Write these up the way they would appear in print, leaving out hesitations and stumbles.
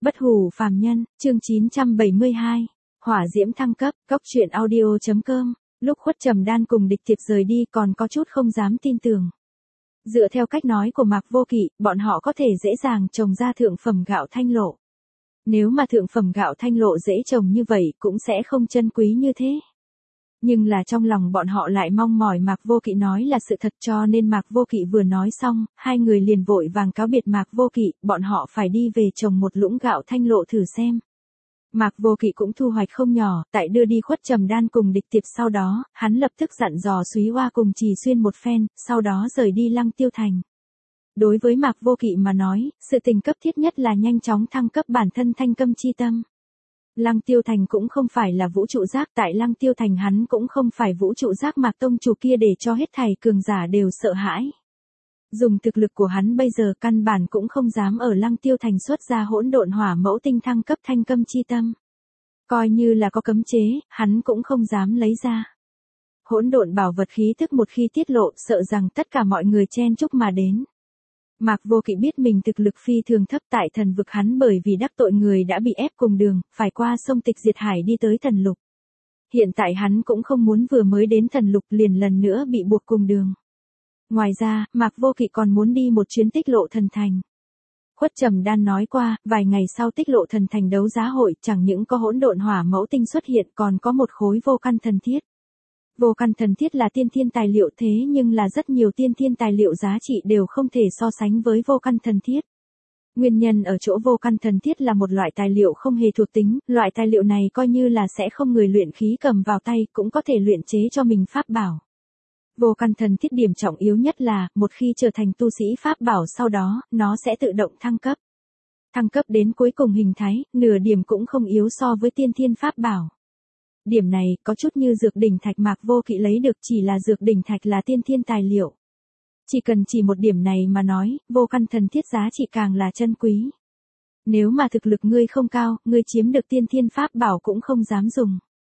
Bất hủ phàm nhân, chương 972. Hỏa diễm thăng cấp, Cốc truyện audio.com. Lúc Khuất Trầm Đan cùng Địch Tiệp rời đi còn có chút không dám tin tưởng. Dựa theo cách nói của Mạc Vô Kỵ, bọn họ có thể dễ dàng trồng ra thượng phẩm gạo thanh lộ. Nếu mà thượng phẩm gạo thanh lộ dễ trồng như vậy cũng sẽ không chân quý như thế. Nhưng là trong lòng bọn họ lại mong mỏi Mạc Vô Kỵ nói là sự thật, cho nên Mạc Vô Kỵ vừa nói xong, hai người liền vội vàng cáo biệt Mạc Vô Kỵ, bọn họ phải đi về trồng một lũng gạo thanh lộ thử xem. Mạc Vô Kỵ cũng thu hoạch không nhỏ, tại đưa đi Khuất Trầm Đan cùng Địch Tiệp sau đó, hắn lập tức dặn dò Súy Oa cùng Trì Xuyên một phen, sau đó rời đi Lăng Tiêu Thành. Đối với Mạc Vô Kỵ mà nói, sự tình cấp thiết nhất là nhanh chóng thăng cấp bản thân thanh câm chi tâm. Lăng Tiêu Thành cũng không phải là vũ trụ giác, tại Lăng Tiêu Thành hắn cũng không phải vũ trụ giác Mạc Tông chủ kia để cho hết thảy cường giả đều sợ hãi. Dùng thực lực của hắn bây giờ căn bản cũng không dám ở Lăng Tiêu Thành xuất ra hỗn độn hỏa mẫu tinh thăng cấp thanh câm chi tâm. Coi như là có cấm chế, hắn cũng không dám lấy ra. Hỗn độn bảo vật khí tức một khi tiết lộ, sợ rằng tất cả mọi người chen chúc mà đến. Mạc Vô Kỵ biết mình thực lực phi thường thấp, tại thần vực hắn bởi vì đắc tội người đã bị ép cùng đường, phải qua sông Tịch Diệt Hải đi tới thần lục. Hiện tại hắn cũng không muốn vừa mới đến thần lục liền lần nữa bị buộc cùng đường. Ngoài ra, Mạc Vô Kỵ còn muốn đi một chuyến Tích Lộ Thần Thành. Khuất Trầm Đan nói qua, vài ngày sau Tích Lộ Thần Thành đấu giá hội chẳng những có hỗn độn hỏa mẫu tinh xuất hiện, còn có một khối vô căn thần thiết. Vô căn thần thiết là tiên thiên tài liệu, thế nhưng là rất nhiều tiên thiên tài liệu giá trị đều không thể so sánh với vô căn thần thiết. Nguyên nhân ở chỗ vô căn thần thiết là một loại tài liệu không hề thuộc tính, loại tài liệu này coi như là sẽ không người luyện khí cầm vào tay cũng có thể luyện chế cho mình pháp bảo. Vô căn thần thiết điểm trọng yếu nhất là, một khi trở thành tu sĩ pháp bảo sau đó, nó sẽ tự động thăng cấp. Thăng cấp đến cuối cùng hình thái, nửa điểm cũng không yếu so với tiên thiên pháp bảo. Điểm này, có chút như dược đỉnh thạch Mạc Vô Kỵ lấy được, chỉ là dược đỉnh thạch là tiên thiên tài liệu. Chỉ cần chỉ một điểm này mà nói, vô căn thần thiết giá trị càng là chân quý. Nếu mà thực lực ngươi không cao, ngươi chiếm được tiên thiên pháp bảo cũng không dám dùng.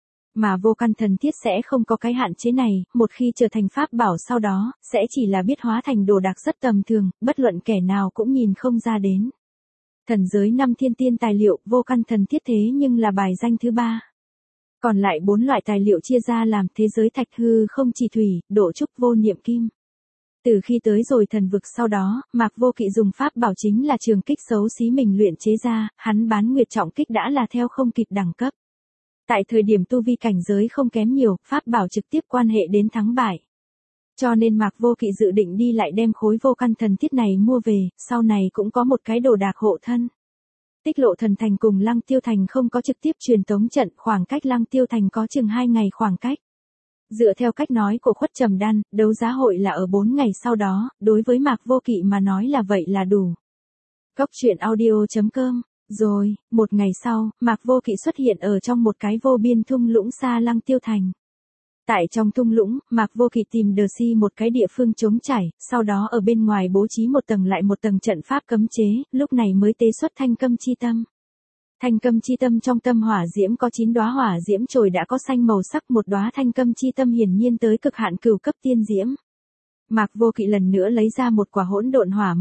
Mà vô căn thần thiết sẽ không có cái hạn chế này, một khi trở thành pháp bảo sau đó, sẽ chỉ là biết hóa thành đồ đạc rất tầm thường, bất luận kẻ nào cũng nhìn không ra đến. Thần giới 5 thiên tiên tài liệu, vô căn thần thiết thế nhưng là bài danh thứ 3. Còn lại 4 loại tài liệu chia ra làm thế giới thạch hư không chỉ thủy, độ trúc vô niệm kim. Từ khi tới rồi thần vực sau đó, Mạc Vô Kỵ dùng pháp bảo chính là trường kích xấu xí mình luyện chế ra, hắn bán nguyệt trọng kích đã là theo không kịp đẳng cấp. Tại thời điểm tu vi cảnh giới không kém nhiều, pháp bảo trực tiếp quan hệ đến thắng bại. Cho nên Mạc Vô Kỵ dự định đi lại đem khối vô căn thần thiết này mua về, sau này cũng có một cái đồ đạc hộ thân. Tích Lộ Thần Thành cùng Lăng Tiêu Thành không có trực tiếp truyền tống trận, khoảng cách Lăng Tiêu Thành có chừng 2 ngày khoảng cách. Dựa theo cách nói của Khuất Trầm Đan, đấu giá hội là ở 4 ngày sau đó, đối với Mạc Vô Kỵ mà nói là vậy là đủ. Cốc truyện audio.com. Rồi, một ngày sau, Mạc Vô Kỵ xuất hiện ở trong một cái vô biên thung lũng xa Lăng Tiêu Thành. Tại trong thung lũng, Mạc Vô Kỵ tìm Đờ Si một cái địa phương trống trải, sau đó ở bên ngoài bố trí một tầng lại một tầng trận pháp cấm chế, lúc này mới tế xuất thanh câm chi tâm. Thanh câm chi tâm trong tâm hỏa diễm có 9 đóa hỏa diễm chồi đã có xanh màu sắc, một đóa thanh câm chi tâm hiển nhiên tới cực hạn cửu cấp tiên diễm. Mạc Vô Kỵ lần nữa lấy ra một quả hỗn độn hỏa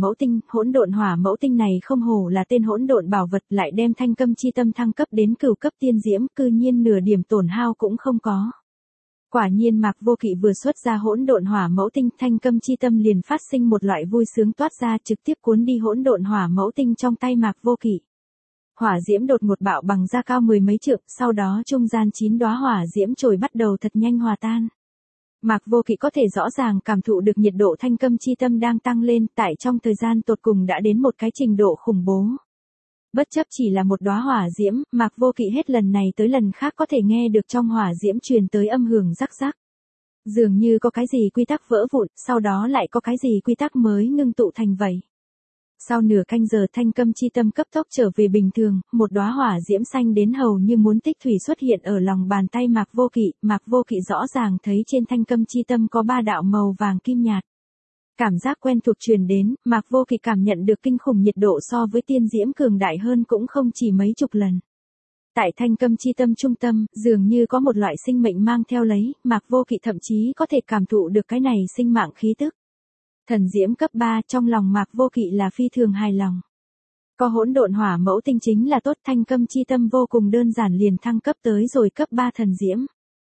mẫu tinh này không hổ là tên hỗn độn bảo vật, lại đem thanh câm chi tâm thăng cấp đến cửu cấp tiên diễm, cư nhiên nửa điểm tổn hao cũng không có. Quả nhiên Mạc Vô Kỵ vừa xuất ra hỗn độn hỏa mẫu tinh, thanh câm chi tâm liền phát sinh một loại vui sướng toát ra, trực tiếp cuốn đi hỗn độn hỏa mẫu tinh trong tay Mạc Vô Kỵ. Hỏa diễm đột ngột bạo bằng ra cao 10 mấy trượng, sau đó trung gian 9 đóa hỏa diễm chồi bắt đầu thật nhanh hòa tan. Mạc Vô Kỵ có thể rõ ràng cảm thụ được nhiệt độ thanh câm chi tâm đang tăng lên, tại trong thời gian tột cùng đã đến một cái trình độ khủng bố. Bất chấp chỉ là một đóa hỏa diễm, Mạc Vô Kỵ hết lần này tới lần khác có thể nghe được trong hỏa diễm truyền tới âm hưởng rắc rắc. Dường như có cái gì quy tắc vỡ vụn, sau đó lại có cái gì quy tắc mới ngưng tụ thành vậy. Sau nửa canh giờ thanh câm chi tâm cấp tốc trở về bình thường, một đóa hỏa diễm xanh đến hầu như muốn tích thủy xuất hiện ở lòng bàn tay Mạc Vô Kỵ rõ ràng thấy trên thanh câm chi tâm có 3 đạo màu vàng kim nhạt. Cảm giác quen thuộc truyền đến, Mạc Vô Kỵ cảm nhận được kinh khủng nhiệt độ so với tiên diễm cường đại hơn cũng không chỉ mấy chục lần. Tại thanh câm chi tâm trung tâm, dường như có một loại sinh mệnh mang theo lấy, Mạc Vô Kỵ thậm chí có thể cảm thụ được cái này sinh mạng khí tức. Thần diễm cấp 3 trong lòng Mạc Vô Kỵ là phi thường hài lòng. Có hỗn độn hỏa mẫu tinh chính là tốt, thanh câm chi tâm vô cùng đơn giản liền thăng cấp tới rồi cấp 3 thần diễm.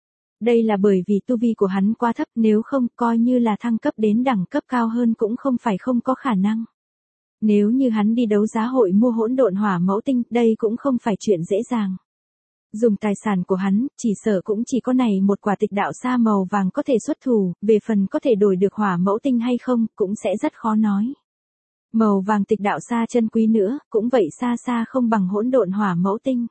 Đây là bởi vì tu vi của hắn quá thấp, nếu không coi như là thăng cấp đến đẳng cấp cao hơn cũng không phải không có khả năng. Nếu như hắn đi đấu giá hội mua hỗn độn hỏa mẫu tinh, đây cũng không phải chuyện dễ dàng. Dùng tài sản của hắn, chỉ sợ cũng chỉ có này một quả tịch đạo sa màu vàng có thể xuất thủ, về phần có thể đổi được hỏa mẫu tinh hay không, cũng sẽ rất khó nói. Màu vàng tịch đạo sa chân quý nữa, cũng vậy xa xa không bằng hỗn độn hỏa mẫu tinh.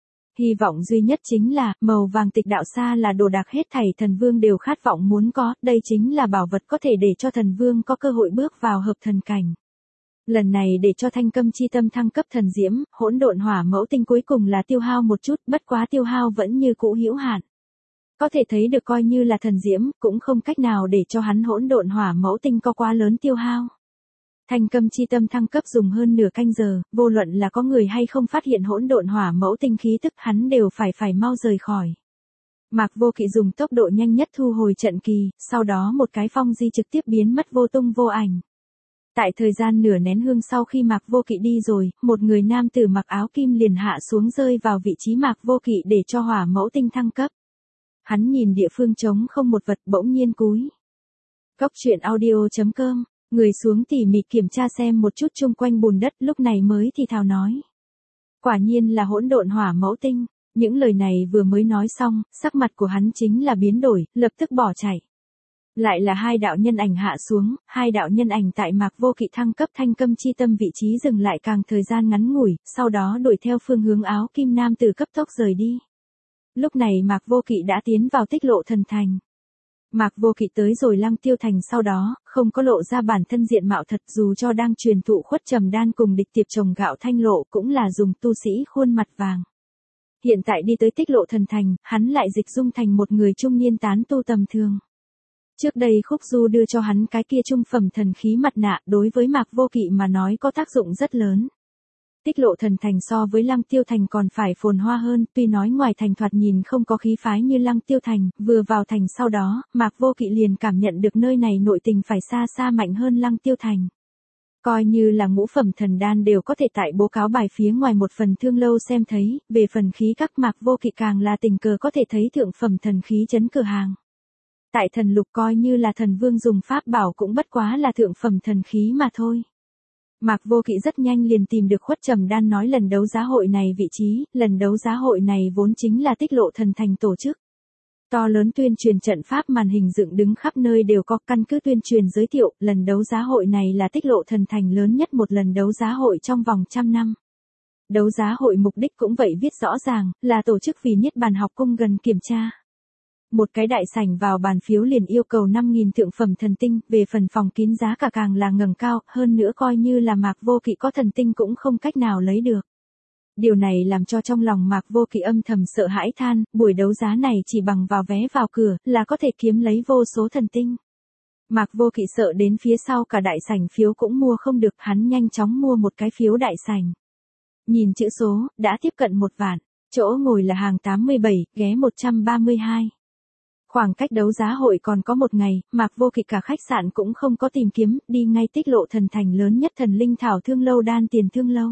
Hy vọng duy nhất chính là, màu vàng tịch đạo sa là đồ đạc hết thảy thần vương đều khát vọng muốn có, đây chính là bảo vật có thể để cho thần vương có cơ hội bước vào hợp thần cảnh. Lần này để cho thanh câm chi tâm thăng cấp thần diễm, hỗn độn hỏa mẫu tinh cuối cùng là tiêu hao một chút, bất quá tiêu hao vẫn như cũ hữu hạn. Có thể thấy được coi như là thần diễm, cũng không cách nào để cho hắn hỗn độn hỏa mẫu tinh có quá lớn tiêu hao. Thanh câm chi tâm thăng cấp dùng hơn nửa canh giờ, vô luận là có người hay không phát hiện hỗn độn hỏa mẫu tinh khí tức hắn đều phải mau rời khỏi. Mạc Vô Kỵ dùng tốc độ nhanh nhất thu hồi trận kỳ, sau đó một cái phong di trực tiếp biến mất vô tung vô ảnh. Tại thời gian nửa nén hương sau khi Mạc Vô Kỵ đi rồi, một người nam tử mặc áo kim liền hạ xuống rơi vào vị trí Mạc Vô Kỵ để cho hỏa mẫu tinh thăng cấp. Hắn nhìn địa phương trống không một vật bỗng nhiên cúi. Cốc truyện audio.com, người xuống tỉ mỉ kiểm tra xem một chút chung quanh bùn đất lúc này mới thì thào nói. Quả nhiên là hỗn độn hỏa mẫu tinh, những lời này vừa mới nói xong, sắc mặt của hắn chính là biến đổi, lập tức bỏ chạy. Lại là hai đạo nhân ảnh hạ xuống, hai đạo nhân ảnh tại Mạc Vô Kỵ thăng cấp thanh câm chi tâm vị trí dừng lại càng thời gian ngắn ngủi, sau đó đuổi theo phương hướng áo kim nam tử cấp tốc rời đi. Lúc này Mạc Vô Kỵ đã tiến vào Tích Lộ Thần Thành. Mạc Vô Kỵ tới rồi Lăng Tiêu Thành sau đó, không có lộ ra bản thân diện mạo thật dù cho đang truyền thụ khuất trầm đan cùng địch tiệp trồng gạo thanh lộ cũng là dùng tu sĩ khuôn mặt vàng. Hiện tại đi tới Tích Lộ Thần Thành, hắn lại dịch dung thành một người trung niên tán tu tầm thường. Trước đây Khúc Du đưa cho hắn cái kia trung phẩm thần khí mặt nạ đối với Mạc Vô Kỵ mà nói có tác dụng rất lớn. Tích Lộ Thần Thành so với Lăng Tiêu Thành còn phải phồn hoa hơn, tuy nói ngoài thành thoạt nhìn không có khí phái như Lăng Tiêu Thành, vừa vào thành sau đó, Mạc Vô Kỵ liền cảm nhận được nơi này nội tình phải xa xa mạnh hơn Lăng Tiêu Thành. Coi như là ngũ phẩm thần đan đều có thể tại bố cáo bài phía ngoài một phần thương lâu xem thấy, về phần khí các Mạc Vô Kỵ càng là tình cờ có thể thấy thượng phẩm thần khí chấn cửa hàng. Tại thần lục coi như là thần vương dùng pháp bảo cũng bất quá là thượng phẩm thần khí mà thôi. Mạc Vô Kỵ rất nhanh liền tìm được khuất trầm đan nói lần đấu giá hội này vị trí, lần đấu giá hội này vốn chính là Tích Lộ Thần Thành tổ chức. To lớn tuyên truyền trận pháp màn hình dựng đứng khắp nơi đều có căn cứ tuyên truyền giới thiệu, lần đấu giá hội này là Tích Lộ Thần Thành lớn nhất một lần đấu giá hội trong vòng 100 năm. Đấu giá hội mục đích cũng vậy viết rõ ràng, là tổ chức vì Niết Bàn học cung gần kiểm tra. Một cái đại sảnh vào bàn phiếu liền yêu cầu 5.000 thượng phẩm thần tinh, về phần phòng kín giá cả càng là ngẩng cao, hơn nữa coi như là Mạc Vô Kỵ có thần tinh cũng không cách nào lấy được. Điều này làm cho trong lòng Mạc Vô Kỵ âm thầm sợ hãi than, buổi đấu giá này chỉ bằng vào vé vào cửa, là có thể kiếm lấy vô số thần tinh. Mạc Vô Kỵ sợ đến phía sau cả đại sảnh phiếu cũng mua không được, hắn nhanh chóng mua một cái phiếu đại sảnh. Nhìn chữ số, đã tiếp cận 1 vạn, chỗ ngồi là hàng 87, ghé 132. Khoảng cách đấu giá hội còn có 1 ngày, Mạc Vô Kỵ cả khách sạn cũng không có tìm kiếm, đi ngay Tích Lộ Thần Thành lớn nhất thần linh thảo thương lâu đan tiền thương lâu.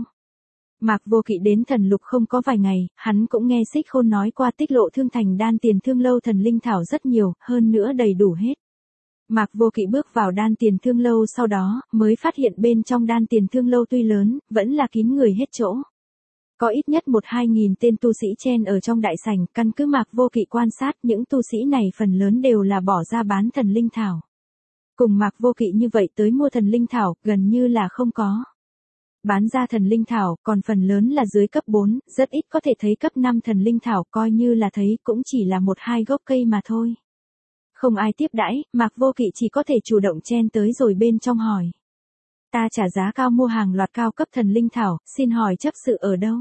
Mạc Vô Kỵ đến thần lục không có vài ngày, hắn cũng nghe Xích Khôn nói qua Tích Lộ Thương Thành đan tiền thương lâu thần linh thảo rất nhiều, hơn nữa đầy đủ hết. Mạc Vô Kỵ bước vào đan tiền thương lâu sau đó, mới phát hiện bên trong đan tiền thương lâu tuy lớn, vẫn là kín người hết chỗ. Có ít nhất 1-2 nghìn tên tu sĩ chen ở trong đại sảnh, căn cứ Mạc Vô Kỵ quan sát những tu sĩ này phần lớn đều là bỏ ra bán thần linh thảo. Cùng Mạc Vô Kỵ như vậy tới mua thần linh thảo, gần như là không có. Bán ra thần linh thảo, còn phần lớn là dưới cấp 4, rất ít có thể thấy cấp 5 thần linh thảo, coi như là thấy cũng chỉ là 1-2 gốc cây mà thôi. Không ai tiếp đãi, Mạc Vô Kỵ chỉ có thể chủ động chen tới rồi bên trong hỏi. Ta trả giá cao mua hàng loạt cao cấp thần linh thảo, xin hỏi chấp sự ở đâu?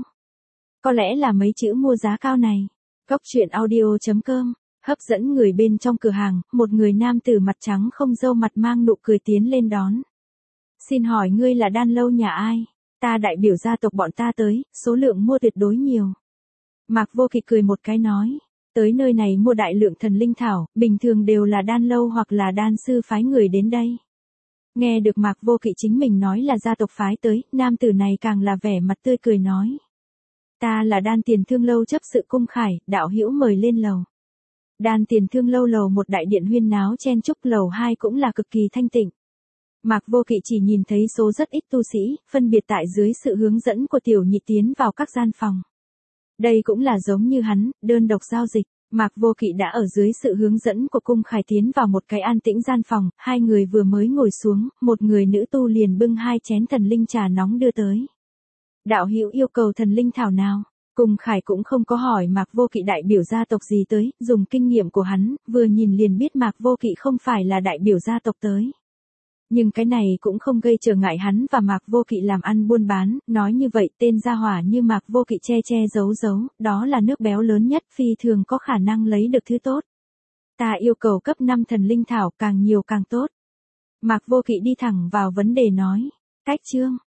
Có lẽ là mấy chữ mua giá cao này. Cốc truyện audio.com, hấp dẫn người bên trong cửa hàng, một người nam tử mặt trắng không râu mặt mang nụ cười tiến lên đón. Xin hỏi ngươi là đan lâu nhà ai? Ta đại biểu gia tộc bọn ta tới, số lượng mua tuyệt đối nhiều. Mạc Vô Kỵ cười một cái nói, tới nơi này mua đại lượng thần linh thảo, bình thường đều là đan lâu hoặc là đan sư phái người đến đây. Nghe được Mạc Vô Kỵ chính mình nói là gia tộc phái tới, nam tử này càng là vẻ mặt tươi cười nói. Ta là Đan Tiền Thương Lâu chấp sự Cung Khải, đạo hữu mời lên lầu. Đan Tiền Thương Lâu lầu một đại điện huyên náo chen chúc, lầu 2 cũng là cực kỳ thanh tịnh. Mạc Vô Kỵ chỉ nhìn thấy số rất ít tu sĩ, phân biệt tại dưới sự hướng dẫn của tiểu nhị tiến vào các gian phòng. Đây cũng là giống như hắn, đơn độc giao dịch. Mạc Vô Kỵ đã ở dưới sự hướng dẫn của Cung Khải tiến vào một cái an tĩnh gian phòng, hai người vừa mới ngồi xuống, một người nữ tu liền bưng 2 chén thần linh trà nóng đưa tới. Đạo hữu yêu cầu thần linh thảo nào? Cung Khải cũng không có hỏi Mạc Vô Kỵ đại biểu gia tộc gì tới, dùng kinh nghiệm của hắn, vừa nhìn liền biết Mạc Vô Kỵ không phải là đại biểu gia tộc tới. Nhưng cái này cũng không gây trở ngại hắn và Mạc Vô Kỵ làm ăn buôn bán, nói như vậy tên gia hỏa như Mạc Vô Kỵ che che giấu giấu, đó là nước béo lớn nhất, phi thường có khả năng lấy được thứ tốt. Ta yêu cầu cấp 5 thần linh thảo, càng nhiều càng tốt. Mạc Vô Kỵ đi thẳng vào vấn đề nói. Cách chương.